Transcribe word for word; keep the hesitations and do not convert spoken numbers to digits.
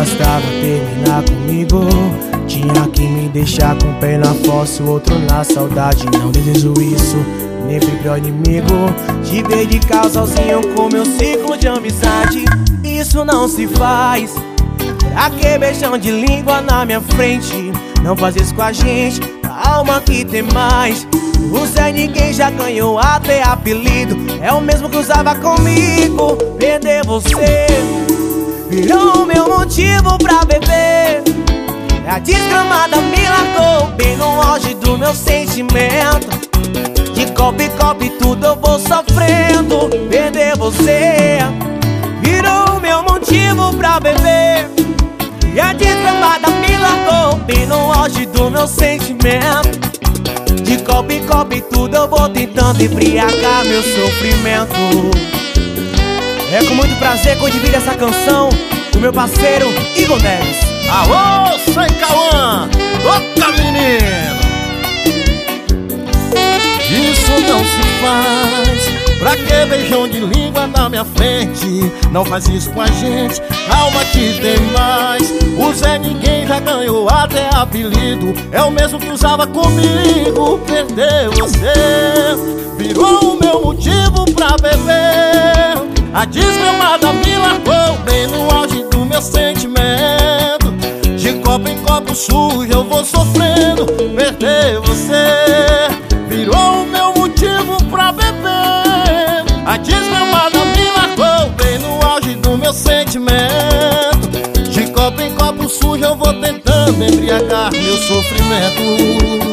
bastava terminar comigo. Tinha que me deixar com o pé na fossa e o outro na saudade. Não desejo isso, nem fui pior inimigo. Te ver de casa sozinho com meu ciclo de amizade. Isso não se faz. Pra que beijão de língua na minha frente? Não faz isso com a gente, calma que tem mais. O Zé Ninguém já ganhou até apelido. É o mesmo que usava comigo. Perder você virou o meu motivo pra beber. A desgramada me largou bem no auge do meu sentimento. De copo em copo tudo eu vou sofrendo. Perder você virou o meu motivo pra beber. E a desgramada me largou bem no auge do meu sentimento. De copo em copo tudo eu vou tentando embriagar meu sofrimento. É com muito prazer que eu divido essa canção com meu parceiro Igor Neves. Alô, Sem Cauã, toca menino. Isso não se faz. Pra que beijão de língua na minha frente? Não faz isso com a gente, calma que tem mais. O Zé Ninguém já ganhou até apelido. É o mesmo que usava comigo. Perder você virou o meu motivo pra beber. A desgramada me largou bem no auge do meu sentimento. De copo em copo sujo eu vou sofrendo. Perder você virou o meu motivo pra beber. A desgramada me largou bem no auge do meu sentimento. De copo em copo sujo eu vou tentando embriagar meu sofrimento.